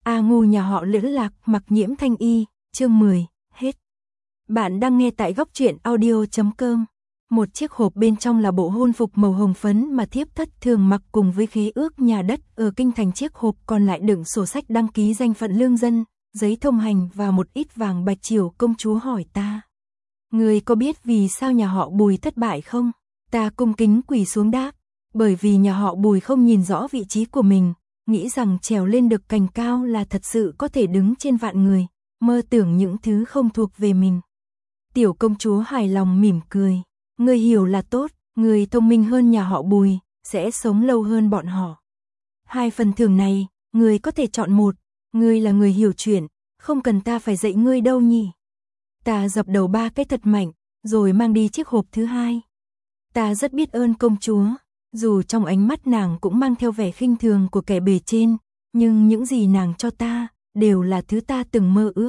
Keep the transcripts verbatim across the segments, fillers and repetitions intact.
A Ngu nhà họ Lữ Lạc mặc nhiễm thanh y, chương mười, hết. Bạn đang nghe tại góc truyện audio chấm com. Một chiếc hộp bên trong là bộ hôn phục màu hồng phấn mà thiếp thất thường mặc cùng với khế ước nhà đất ở kinh thành. Chiếc hộp còn lại đựng sổ sách đăng ký danh phận lương dân, giấy thông hành và một ít vàng bạch triều. Công chúa hỏi ta: "Người có biết vì sao nhà họ Bùi thất bại không?" Ta cung kính quỳ xuống đáp: "Bởi vì nhà họ Bùi không nhìn rõ vị trí của mình, nghĩ rằng trèo lên được cành cao là thật sự có thể đứng trên vạn người, mơ tưởng những thứ không thuộc về mình." Tiểu công chúa hài lòng mỉm cười: "Ngươi hiểu là tốt, ngươi thông minh hơn nhà họ Bùi, sẽ sống lâu hơn bọn họ. Hai phần thưởng này, ngươi có thể chọn một, ngươi là người hiểu chuyện, không cần ta phải dạy ngươi đâu nhỉ." Ta dập đầu ba cái thật mạnh, rồi mang đi chiếc hộp thứ hai. Ta rất biết ơn công chúa, dù trong ánh mắt nàng cũng mang theo vẻ khinh thường của kẻ bề trên, nhưng những gì nàng cho ta, đều là thứ ta từng mơ ước.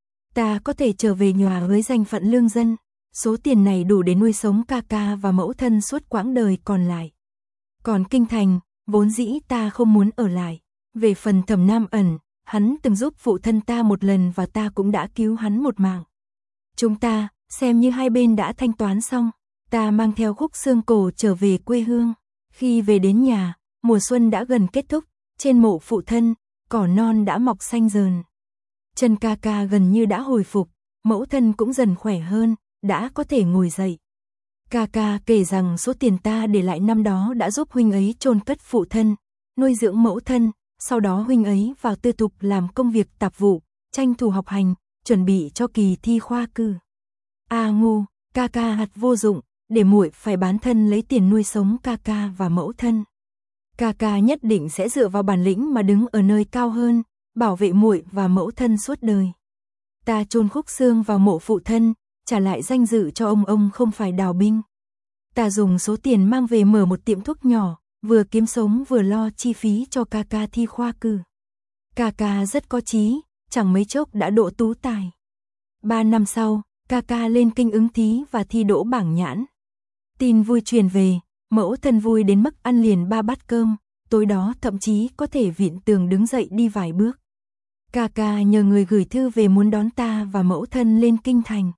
Ta có thể trở về nhòa với danh phận lương dân, số tiền này đủ để nuôi sống ca ca và mẫu thân suốt quãng đời còn lại. Còn kinh thành, vốn dĩ ta không muốn ở lại. Về phần Thẩm Nam Ẩn, hắn từng giúp phụ thân ta một lần và ta cũng đã cứu hắn một mạng. Chúng ta, xem như hai bên đã thanh toán xong. Ta mang theo khúc xương cổ trở về quê hương. Khi về đến nhà, mùa xuân đã gần kết thúc, trên mộ phụ thân, cỏ non đã mọc xanh rờn. Chân ca ca gần như đã hồi phục, mẫu thân cũng dần khỏe hơn, đã có thể ngồi dậy. Ca ca kể rằng số tiền ta để lại năm đó đã giúp huynh ấy chôn cất phụ thân, nuôi dưỡng mẫu thân, sau đó huynh ấy vào tư thục làm công việc tạp vụ, tranh thủ học hành, chuẩn bị cho kỳ thi khoa cử. A Ngu, ca ca hạt vô dụng, để muội phải bán thân lấy tiền nuôi sống ca ca và mẫu thân. Ca ca nhất định sẽ dựa vào bản lĩnh mà đứng ở nơi cao hơn, bảo vệ muội và mẫu thân suốt đời. Ta chôn khúc xương vào mộ phụ thân, trả lại danh dự cho ông ông không phải đào binh. Ta dùng số tiền mang về mở một tiệm thuốc nhỏ, vừa kiếm sống vừa lo chi phí cho ca ca thi khoa cử. Ca ca rất có chí, chẳng mấy chốc đã đỗ tú tài. Ba năm sau, ca ca lên kinh ứng thí và thi đỗ bảng nhãn. Tin vui truyền về, mẫu thân vui đến mức ăn liền ba bát cơm, tối đó thậm chí có thể vịn tường đứng dậy đi vài bước. Ca ca nhờ người gửi thư về muốn đón ta và mẫu thân lên kinh thành.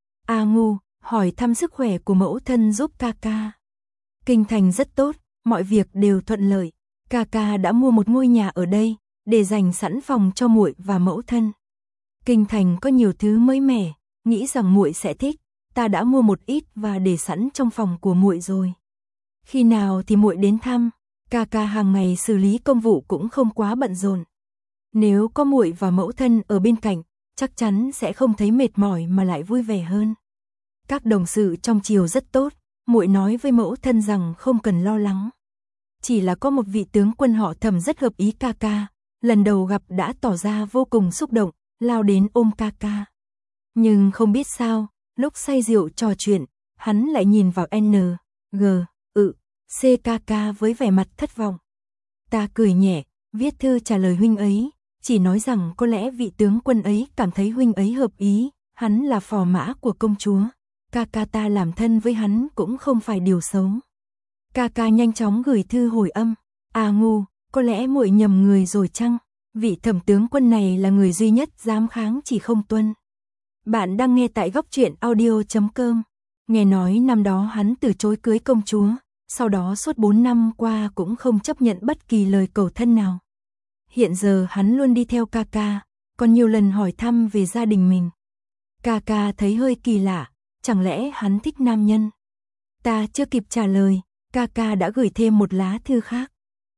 A Ngu, hỏi thăm sức khỏe của mẫu thân giúp ca ca. Kinh thành rất tốt, mọi việc đều thuận lợi. Ca ca đã mua một ngôi nhà ở đây, để dành sẵn phòng cho muội và mẫu thân. Kinh thành có nhiều thứ mới mẻ, nghĩ rằng muội sẽ thích. Ta đã mua một ít và để sẵn trong phòng của muội rồi. Khi nào thì muội đến thăm, ca ca hàng ngày xử lý công vụ cũng không quá bận rộn. Nếu có muội và mẫu thân ở bên cạnh, chắc chắn sẽ không thấy mệt mỏi mà lại vui vẻ hơn. Các đồng sự trong triều rất tốt, muội nói với mẫu thân rằng không cần lo lắng. Chỉ là có một vị tướng quân họ Thẩm rất hợp ý ca ca, lần đầu gặp đã tỏ ra vô cùng xúc động, lao đến ôm ca ca. Nhưng không biết sao, lúc say rượu trò chuyện, hắn lại nhìn vào N, G, ự, C ca ca với vẻ mặt thất vọng. Ta cười nhẹ, viết thư trả lời huynh ấy, chỉ nói rằng có lẽ vị tướng quân ấy cảm thấy huynh ấy hợp ý, hắn là phò mã của công chúa, ca ca ta làm thân với hắn cũng không phải điều xấu. Ca ca nhanh chóng gửi thư hồi âm: A Ngu, có lẽ muội nhầm người rồi chăng? Vị Thẩm tướng quân này là người duy nhất dám kháng chỉ không tuân. Bạn đang nghe tại góc truyện audio chấm com. Nghe nói năm đó hắn từ chối cưới công chúa, sau đó suốt bốn năm qua cũng không chấp nhận bất kỳ lời cầu thân nào. Hiện giờ hắn luôn đi theo ca ca, còn nhiều lần hỏi thăm về gia đình mình. Ca ca thấy hơi kỳ lạ, chẳng lẽ hắn thích nam nhân? Ta chưa kịp trả lời, ca ca đã gửi thêm một lá thư khác.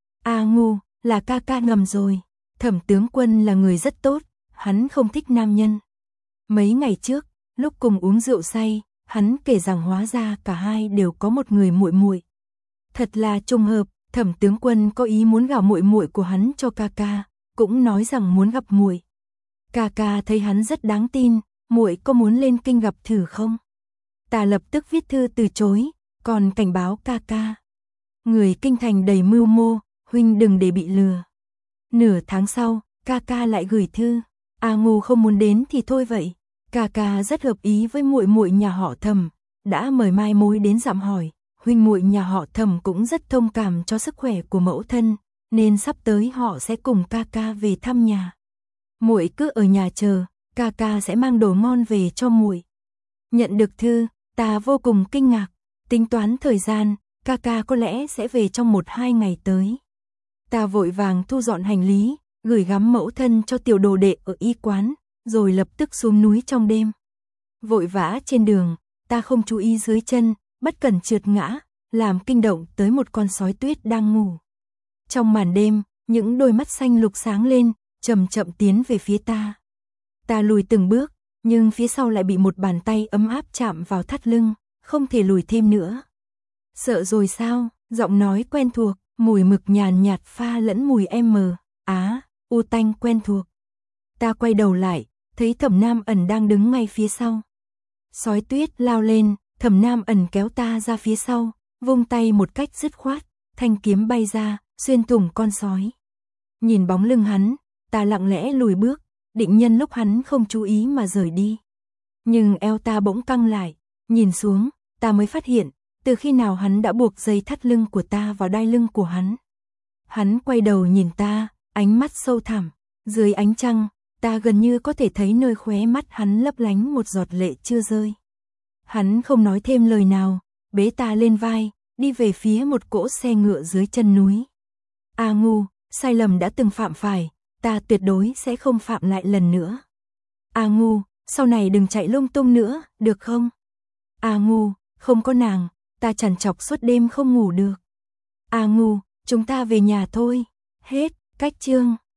A Ngu, là ca ca ngầm rồi. Thẩm tướng quân là người rất tốt, hắn không thích nam nhân. Mấy ngày trước, lúc cùng uống rượu say, hắn kể rằng hóa ra cả hai đều có một người muội muội. Thật là trùng hợp, Thẩm tướng quân có ý muốn gả muội muội của hắn cho ca ca, cũng nói rằng muốn gặp muội. Ca ca thấy hắn rất đáng tin, muội có muốn lên kinh gặp thử không? Ta lập tức viết thư từ chối, còn cảnh báo ca ca. Người kinh thành đầy mưu mô, huynh đừng để bị lừa. Nửa tháng sau, ca ca lại gửi thư. A Ngu không muốn đến thì thôi vậy. Ca ca rất hợp ý với muội muội nhà họ Thẩm, đã mời mai mối đến dặm hỏi. Huynh muội nhà họ Thẩm cũng rất thông cảm cho sức khỏe của mẫu thân, nên sắp tới họ sẽ cùng ca ca về thăm nhà. muội cứ ở nhà chờ, ca ca sẽ mang đồ ngon về cho muội. Nhận được thư, ta vô cùng kinh ngạc, tính toán thời gian, ca ca có lẽ sẽ về trong một hai ngày tới. Ta vội vàng thu dọn hành lý, gửi gắm mẫu thân cho tiểu đồ đệ ở y quán, rồi lập tức xuống núi trong đêm. Vội vã trên đường, ta không chú ý dưới chân, bất cẩn trượt ngã, làm kinh động tới một con sói tuyết đang ngủ. Trong màn đêm, những đôi mắt xanh lục sáng lên, chậm chậm tiến về phía ta. Ta lùi từng bước, nhưng phía sau lại bị một bàn tay ấm áp chạm vào thắt lưng, không thể lùi thêm nữa. Sợ rồi sao? Giọng nói quen thuộc, mùi mực nhàn nhạt pha lẫn mùi em mờ, á, u tanh quen thuộc. Ta quay đầu lại, thấy Thẩm Nam Ẩn đang đứng ngay phía sau. Sói tuyết lao lên, Thẩm Nam Ẩn kéo ta ra phía sau, vung tay một cách dứt khoát, thanh kiếm bay ra, xuyên thủng con sói. Nhìn bóng lưng hắn, ta lặng lẽ lùi bước, định nhân lúc hắn không chú ý mà rời đi. Nhưng eo ta bỗng căng lại, nhìn xuống, ta mới phát hiện, từ khi nào hắn đã buộc dây thắt lưng của ta vào đai lưng của hắn. Hắn quay đầu nhìn ta, ánh mắt sâu thẳm, dưới ánh trăng, ta gần như có thể thấy nơi khóe mắt hắn lấp lánh một giọt lệ chưa rơi. Hắn không nói thêm lời nào, bế ta lên vai, đi về phía một cỗ xe ngựa dưới chân núi. A Ngu, sai lầm đã từng phạm phải, ta tuyệt đối sẽ không phạm lại lần nữa. A Ngu, sau này đừng chạy lung tung nữa, được không? A Ngu, không có nàng, ta trằn trọc suốt đêm không ngủ được. A Ngu, chúng ta về nhà thôi. Hết, cách chương.